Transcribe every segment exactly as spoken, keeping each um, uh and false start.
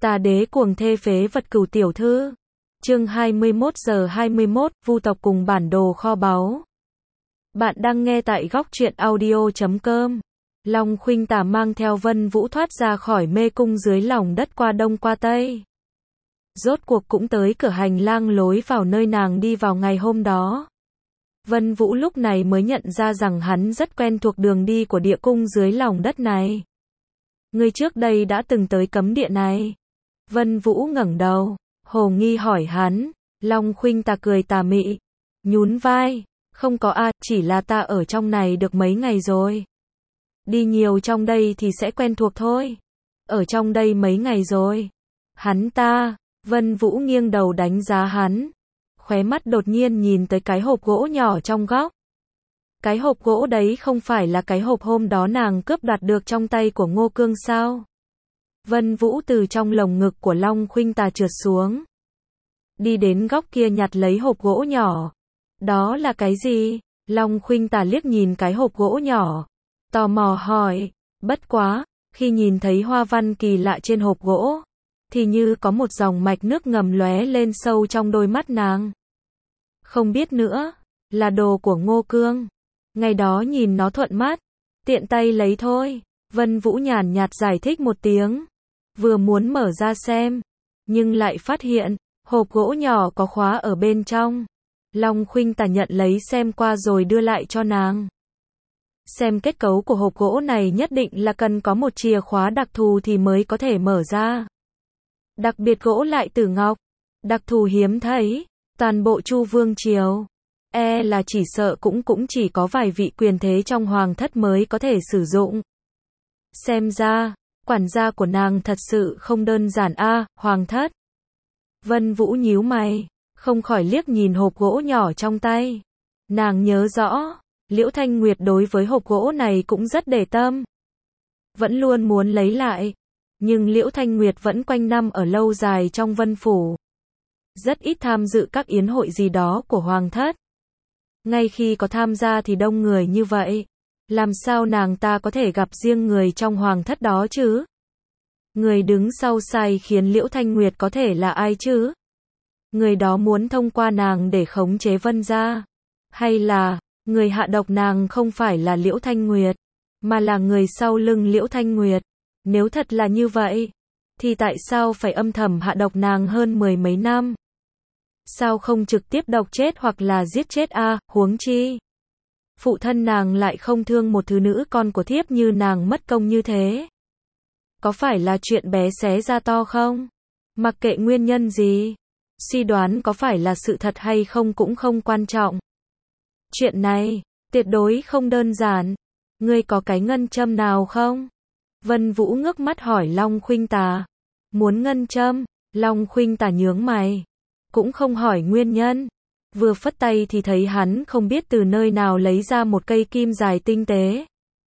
Tà đế cuồng thê phế vật Cửu tiểu thư. Chương hai mươi mốt giờ hai mươi mốt, Vu tộc cùng bản đồ kho báu. Bạn đang nghe tại góc truyện audio chấm com. Long Khuynh Tà mang theo Vân Vũ thoát ra khỏi mê cung dưới lòng đất qua đông qua tây. Rốt cuộc cũng tới cửa hành lang lối vào nơi nàng đi vào ngày hôm đó. Vân Vũ lúc này mới nhận ra rằng hắn rất quen thuộc đường đi của địa cung dưới lòng đất này. Ngươi trước đây đã từng tới cấm địa này. Vân Vũ ngẩng đầu, hồ nghi hỏi hắn. Long Khuynh Tà cười tà mị, nhún vai, không có a, chỉ là ta ở trong này được mấy ngày rồi. Đi nhiều trong đây thì sẽ quen thuộc thôi. Ở trong đây mấy ngày rồi. Hắn ta, Vân Vũ nghiêng đầu đánh giá hắn. Khóe mắt đột nhiên nhìn tới cái hộp gỗ nhỏ trong góc. Cái hộp gỗ đấy không phải là cái hộp hôm đó nàng cướp đoạt được trong tay của Ngô Cương sao? Vân Vũ từ trong lồng ngực của Long Khuynh Tà trượt xuống. Đi đến góc kia nhặt lấy hộp gỗ nhỏ. Đó là cái gì? Long Khuynh Tà liếc nhìn cái hộp gỗ nhỏ. Tò mò hỏi. Bất quá, khi nhìn thấy hoa văn kỳ lạ trên hộp gỗ, thì như có một dòng mạch nước ngầm lóe lên sâu trong đôi mắt nàng. Không biết nữa, là đồ của Ngô Cương. Ngày đó nhìn nó thuận mắt, tiện tay lấy thôi. Vân Vũ nhàn nhạt giải thích một tiếng. Vừa muốn mở ra xem, nhưng lại phát hiện, hộp gỗ nhỏ có khóa ở bên trong. Long Khuynh Tà nhận lấy xem qua rồi đưa lại cho nàng. Xem kết cấu của hộp gỗ này nhất định là cần có một chìa khóa đặc thù thì mới có thể mở ra. Đặc biệt gỗ lại tử ngọc, đặc thù hiếm thấy, toàn bộ Chu Vương Triều. E là chỉ sợ cũng cũng chỉ có vài vị quyền thế trong hoàng thất mới có thể sử dụng. Xem ra, quản gia của nàng thật sự không đơn giản a, à, hoàng thất. Vân Vũ nhíu mày, không khỏi liếc nhìn hộp gỗ nhỏ trong tay. Nàng nhớ rõ, Liễu Thanh Nguyệt đối với hộp gỗ này cũng rất để tâm. Vẫn luôn muốn lấy lại, nhưng Liễu Thanh Nguyệt vẫn quanh năm ở lâu dài trong Vân Phủ. Rất ít tham dự các yến hội gì đó của hoàng thất. Ngay khi có tham gia thì đông người như vậy. Làm sao nàng ta có thể gặp riêng người trong hoàng thất đó chứ? Người đứng sau sai khiến Liễu Thanh Nguyệt có thể là ai chứ? Người đó muốn thông qua nàng để khống chế Vân gia. Hay là, người hạ độc nàng không phải là Liễu Thanh Nguyệt, mà là người sau lưng Liễu Thanh Nguyệt? Nếu thật là như vậy, thì tại sao phải âm thầm hạ độc nàng hơn mười mấy năm? Sao không trực tiếp độc chết hoặc là giết chết a, à, huống chi? Phụ thân nàng lại không thương một thứ nữ con của thiếp như nàng mất công như thế. Có phải là chuyện bé xé ra to không? Mặc kệ nguyên nhân gì, suy đoán có phải là sự thật hay không cũng không quan trọng. Chuyện này, tuyệt đối không đơn giản. Ngươi có cái ngân châm nào không? Vân Vũ ngước mắt hỏi Long Khuynh Tà. Muốn ngân châm? Long Khuynh Tà nhướng mày. Cũng không hỏi nguyên nhân. Vừa phất tay thì thấy hắn không biết từ nơi nào lấy ra một cây kim dài tinh tế.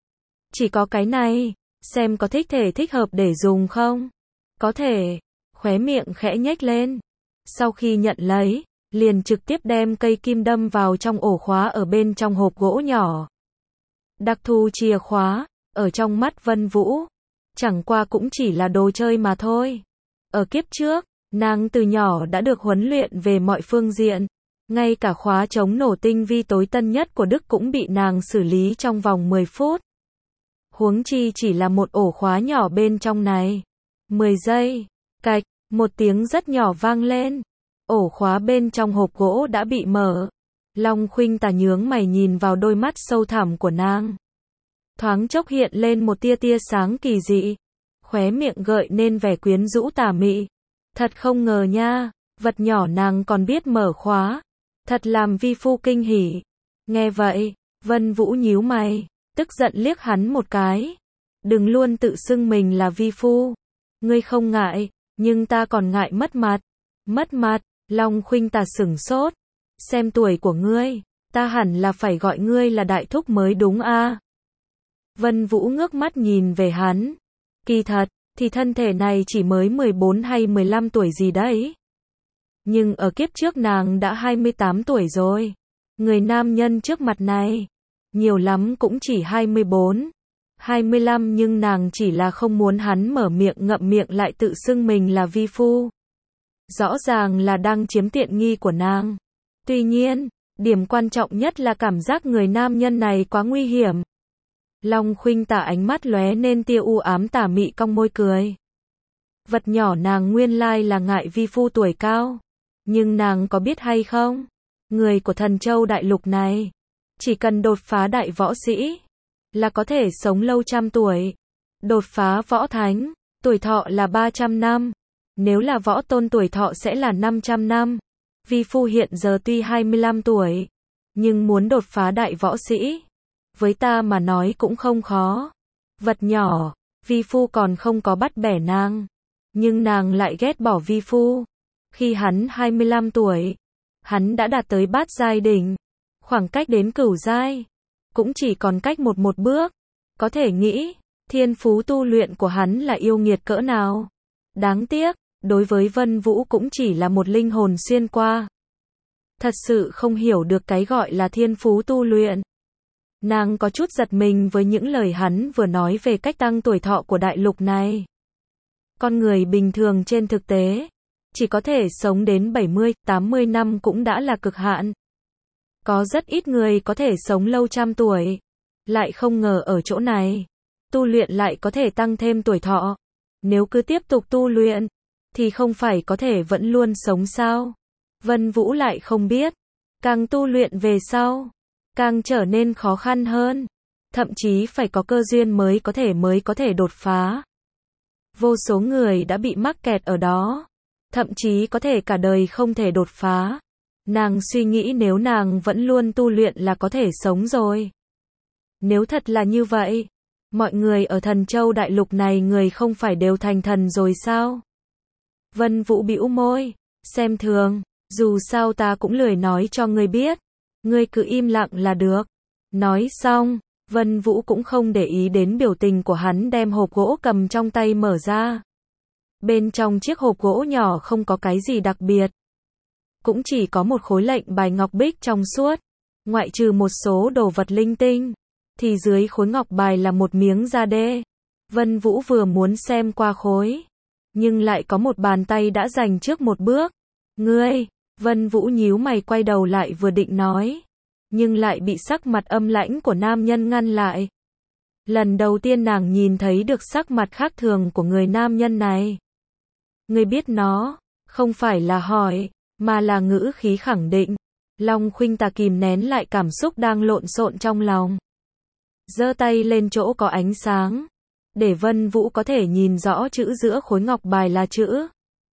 Chỉ có cái này, xem có thích thể thích hợp để dùng không? Có thể. Khóe miệng khẽ nhếch lên. Sau khi nhận lấy, liền trực tiếp đem cây kim đâm vào trong ổ khóa ở bên trong hộp gỗ nhỏ. Đặc thù chìa khóa, ở trong mắt Vân Vũ, chẳng qua cũng chỉ là đồ chơi mà thôi. Ở kiếp trước, nàng từ nhỏ đã được huấn luyện về mọi phương diện. Ngay cả khóa chống nổ tinh vi tối tân nhất của Đức cũng bị nàng xử lý trong vòng mười phút. Huống chi chỉ là một ổ khóa nhỏ bên trong này. mười giây, cạch, một tiếng rất nhỏ vang lên. Ổ khóa bên trong hộp gỗ đã bị mở. Long Khuynh Tà nhướng mày nhìn vào đôi mắt sâu thẳm của nàng. Thoáng chốc hiện lên một tia tia sáng kỳ dị. Khóe miệng gợi nên vẻ quyến rũ tà mị. Thật không ngờ nha, vật nhỏ nàng còn biết mở khóa. Thật làm vi phu kinh hỉ. Nghe vậy, Vân Vũ nhíu mày, tức giận liếc hắn một cái. Đừng luôn tự xưng mình là vi phu. Ngươi không ngại, nhưng ta còn ngại mất mặt. Mất mặt? Long Khuynh Tà sửng sốt. Xem tuổi của ngươi, ta hẳn là phải gọi ngươi là đại thúc mới đúng a. À? Vân Vũ ngước mắt nhìn về hắn. Kỳ thật, thì thân thể này chỉ mới mười bốn hay mười lăm tuổi gì đấy. Nhưng ở kiếp trước nàng đã hai mươi tám tuổi rồi. Người nam nhân trước mặt này, nhiều lắm cũng chỉ hai mươi bốn. hai mươi lăm nhưng nàng chỉ là không muốn hắn mở miệng, ngậm miệng lại tự xưng mình là vi phu. Rõ ràng là đang chiếm tiện nghi của nàng. Tuy nhiên, điểm quan trọng nhất là cảm giác người nam nhân này quá nguy hiểm. Long Khuynh Tả ánh mắt lóe nên tia u ám tà mị, cong môi cười. Vật nhỏ nàng nguyên lai là ngại vi phu tuổi cao. Nhưng nàng có biết hay không? Người của Thần Châu Đại Lục này, chỉ cần đột phá đại võ sĩ, là có thể sống lâu trăm tuổi. Đột phá võ thánh, tuổi thọ là ba trăm năm. Nếu là võ tôn tuổi thọ sẽ là năm trăm năm. Vi phu hiện giờ tuy hai mươi lăm tuổi, nhưng muốn đột phá đại võ sĩ, với ta mà nói cũng không khó. Vật nhỏ, vi phu còn không có bắt bẻ nàng, nhưng nàng lại ghét bỏ vi phu. Khi hắn hai mươi lăm tuổi, hắn đã đạt tới bát giai đỉnh, khoảng cách đến cửu giai cũng chỉ còn cách một một bước. Có thể nghĩ, thiên phú tu luyện của hắn là yêu nghiệt cỡ nào. Đáng tiếc, đối với Vân Vũ cũng chỉ là một linh hồn xuyên qua. Thật sự không hiểu được cái gọi là thiên phú tu luyện. Nàng có chút giật mình với những lời hắn vừa nói về cách tăng tuổi thọ của đại lục này. Con người bình thường trên thực tế, chỉ có thể sống đến bảy mươi, tám mươi năm cũng đã là cực hạn. Có rất ít người có thể sống lâu trăm tuổi. Lại không ngờ ở chỗ này, tu luyện lại có thể tăng thêm tuổi thọ. Nếu cứ tiếp tục tu luyện, thì không phải có thể vẫn luôn sống sao? Vân Vũ lại không biết, càng tu luyện về sau, càng trở nên khó khăn hơn. Thậm chí phải có cơ duyên mới có thể mới có thể đột phá. Vô số người đã bị mắc kẹt ở đó, thậm chí có thể cả đời không thể đột phá. Nàng suy nghĩ nếu nàng vẫn luôn tu luyện là có thể sống rồi. Nếu thật là như vậy, mọi người ở Thần Châu Đại Lục này người không phải đều thành thần rồi sao? Vân Vũ bĩu môi, xem thường, dù sao ta cũng lười nói cho ngươi biết, ngươi cứ im lặng là được. Nói xong, Vân Vũ cũng không để ý đến biểu tình của hắn, đem hộp gỗ cầm trong tay mở ra. Bên trong chiếc hộp gỗ nhỏ không có cái gì đặc biệt, cũng chỉ có một khối lệnh bài ngọc bích trong suốt, ngoại trừ một số đồ vật linh tinh, thì dưới khối ngọc bài là một miếng da đê. Vân Vũ vừa muốn xem qua khối, nhưng lại có một bàn tay đã giành trước một bước. Ngươi, Vân Vũ nhíu mày quay đầu lại vừa định nói, nhưng lại bị sắc mặt âm lãnh của nam nhân ngăn lại. Lần đầu tiên nàng nhìn thấy được sắc mặt khác thường của người nam nhân này. Ngươi biết nó, không phải là hỏi, mà là ngữ khí khẳng định. Long Khuynh Tà kìm nén lại cảm xúc đang lộn xộn trong lòng, giơ tay lên chỗ có ánh sáng, để Vân Vũ có thể nhìn rõ chữ giữa khối ngọc bài là chữ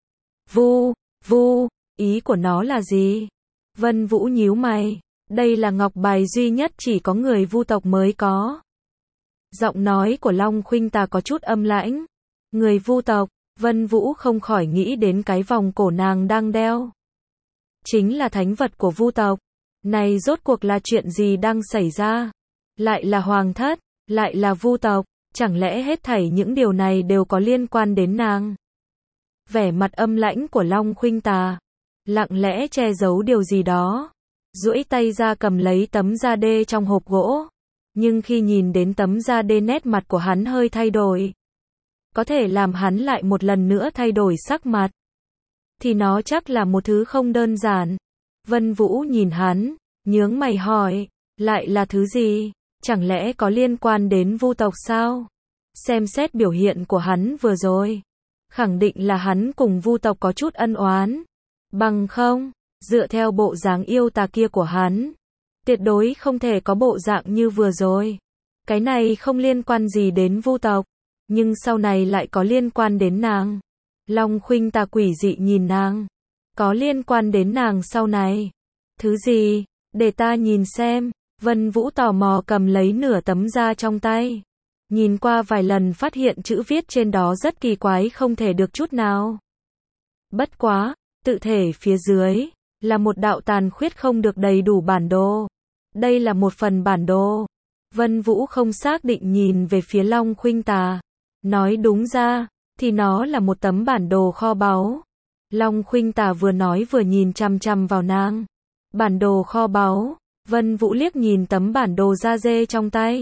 Vu, Vu, ý của nó là gì? Vân Vũ nhíu mày, đây là ngọc bài duy nhất chỉ có người Vu tộc mới có. Giọng nói của Long Khuynh Tà có chút âm lãnh. Người Vu tộc, Vân Vũ không khỏi nghĩ đến cái vòng cổ nàng đang đeo. Chính là thánh vật của Vu tộc. Này rốt cuộc là chuyện gì đang xảy ra? Lại là hoàng thất, lại là Vu tộc, chẳng lẽ hết thảy những điều này đều có liên quan đến nàng? Vẻ mặt âm lãnh của Long Khuynh Tà, lặng lẽ che giấu điều gì đó, duỗi tay ra cầm lấy tấm da đê trong hộp gỗ. Nhưng khi nhìn đến tấm da đê, nét mặt của hắn hơi thay đổi. Có thể làm hắn lại một lần nữa thay đổi sắc mặt, thì nó chắc là một thứ không đơn giản. Vân Vũ nhìn hắn, nhướng mày hỏi, lại là thứ gì? Chẳng lẽ có liên quan đến Vu tộc sao? Xem xét biểu hiện của hắn vừa rồi, khẳng định là hắn cùng Vu tộc có chút ân oán. Bằng không, dựa theo bộ dáng yêu tà kia của hắn, tuyệt đối không thể có bộ dạng như vừa rồi. Cái này không liên quan gì đến Vu tộc, nhưng sau này lại có liên quan đến nàng. Long Khuynh Tà quỷ dị nhìn nàng. Có liên quan đến nàng sau này. Thứ gì? Để ta nhìn xem. Vân Vũ tò mò cầm lấy nửa tấm da trong tay. Nhìn qua vài lần phát hiện chữ viết trên đó rất kỳ quái, không thể được chút nào. Bất quá, tự thể phía dưới là một đạo tàn khuyết không được đầy đủ bản đồ. Đây là một phần bản đồ. Vân Vũ không xác định nhìn về phía Long Khuynh Tà. Nói đúng ra, thì nó là một tấm bản đồ kho báu. Long Khuynh Tà vừa nói vừa nhìn chằm chằm vào nàng. Bản đồ kho báu. Vân Vũ liếc nhìn tấm bản đồ da dê trong tay.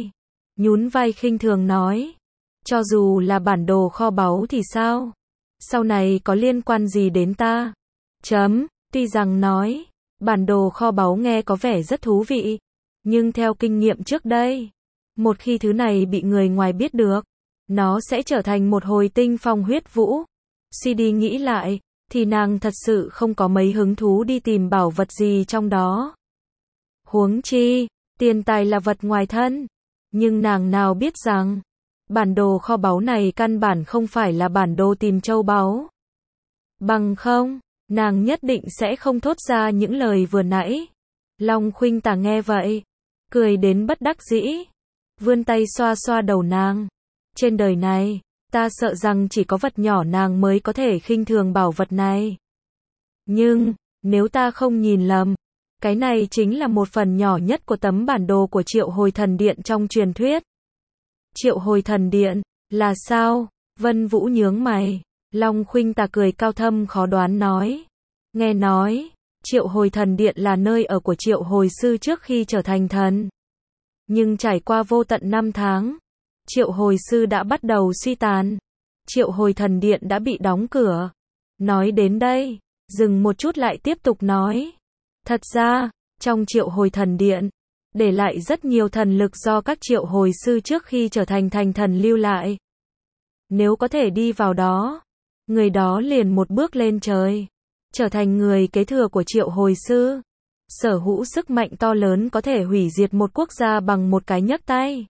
nhún vai khinh thường nói. Cho dù là bản đồ kho báu thì sao? Sau này có liên quan gì đến ta? Chấm, tuy rằng nói, bản đồ kho báu nghe có vẻ rất thú vị, nhưng theo kinh nghiệm trước đây, một khi thứ này bị người ngoài biết được, nó sẽ trở thành một hồi tinh phong huyết vũ. Suy đi nghĩ lại, thì nàng thật sự không có mấy hứng thú đi tìm bảo vật gì trong đó. Huống chi, tiền tài là vật ngoài thân. Nhưng nàng nào biết rằng, bản đồ kho báu này căn bản không phải là bản đồ tìm châu báu. Bằng không, nàng nhất định sẽ không thốt ra những lời vừa nãy. Long Khuynh Tà nghe vậy, cười đến bất đắc dĩ, vươn tay xoa xoa đầu nàng. Trên đời này, ta sợ rằng chỉ có vật nhỏ nàng mới có thể khinh thường bảo vật này. Nhưng, nếu ta không nhìn lầm, cái này chính là một phần nhỏ nhất của tấm bản đồ của Triệu Hồi Thần Điện trong truyền thuyết. Triệu Hồi Thần Điện, là sao? Vân Vũ nhướng mày. Long Khuynh Tà cười cao thâm khó đoán nói. Nghe nói, Triệu Hồi Thần Điện là nơi ở của Triệu Hồi Sư trước khi trở thành thần. Nhưng trải qua vô tận năm tháng, Triệu Hồi Sư đã bắt đầu suy tàn. Triệu Hồi Thần Điện đã bị đóng cửa. Nói đến đây, dừng một chút lại tiếp tục nói. Thật ra, trong Triệu Hồi Thần Điện, để lại rất nhiều thần lực do các Triệu Hồi Sư trước khi trở thành thành thần lưu lại. Nếu có thể đi vào đó, người đó liền một bước lên trời, trở thành người kế thừa của Triệu Hồi Sư. Sở hữu sức mạnh to lớn có thể hủy diệt một quốc gia bằng một cái nhấc tay.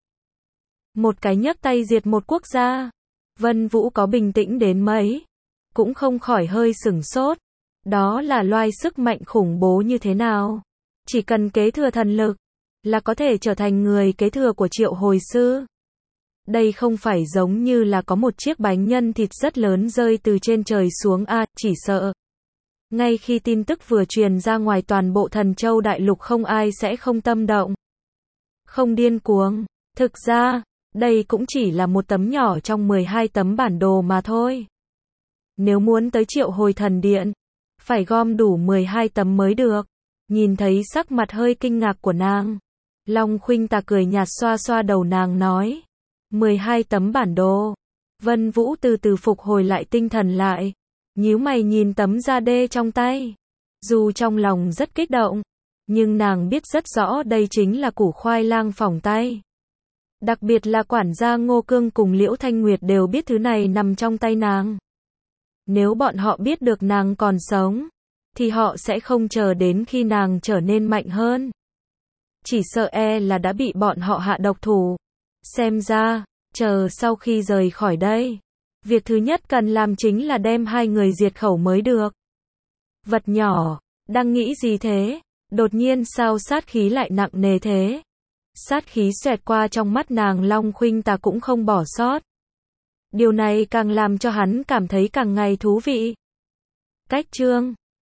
Một cái nhấc tay diệt một quốc gia. Vân Vũ có bình tĩnh đến mấy, cũng không khỏi hơi sửng sốt. Đó là loài sức mạnh khủng bố như thế nào? Chỉ cần kế thừa thần lực, là có thể trở thành người kế thừa của Triệu Hồi Sư. Đây không phải giống như là có một chiếc bánh nhân thịt rất lớn rơi từ trên trời xuống a, à, chỉ sợ. Ngay khi tin tức vừa truyền ra ngoài toàn bộ Thần Châu Đại Lục không ai sẽ không tâm động. Không điên cuồng. Thực ra, đây cũng chỉ là một tấm nhỏ trong mười hai tấm bản đồ mà thôi. Nếu muốn tới Triệu Hồi Thần Điện, phải gom đủ mười hai tấm mới được. Nhìn thấy sắc mặt hơi kinh ngạc của nàng, Long Khuynh Tà cười nhạt xoa xoa đầu nàng nói. mười hai tấm bản đồ. Vân Vũ từ từ phục hồi lại tinh thần lại. Nhíu mày nhìn tấm da đê trong tay. Dù trong lòng rất kích động, nhưng nàng biết rất rõ đây chính là củ khoai lang phỏng tay. Đặc biệt là quản gia Ngô Cương cùng Liễu Thanh Nguyệt đều biết thứ này nằm trong tay nàng. Nếu bọn họ biết được nàng còn sống, thì họ sẽ không chờ đến khi nàng trở nên mạnh hơn. Chỉ sợ e là đã bị bọn họ hạ độc thủ. Xem ra, chờ sau khi rời khỏi đây, việc thứ nhất cần làm chính là đem hai người diệt khẩu mới được. Vật nhỏ, đang nghĩ gì thế? Đột nhiên sao sát khí lại nặng nề thế? Sát khí xoẹt qua trong mắt nàng. Long Khuynh Tà cũng không bỏ sót. Điều này càng làm cho hắn cảm thấy càng ngày thú vị. Cách chương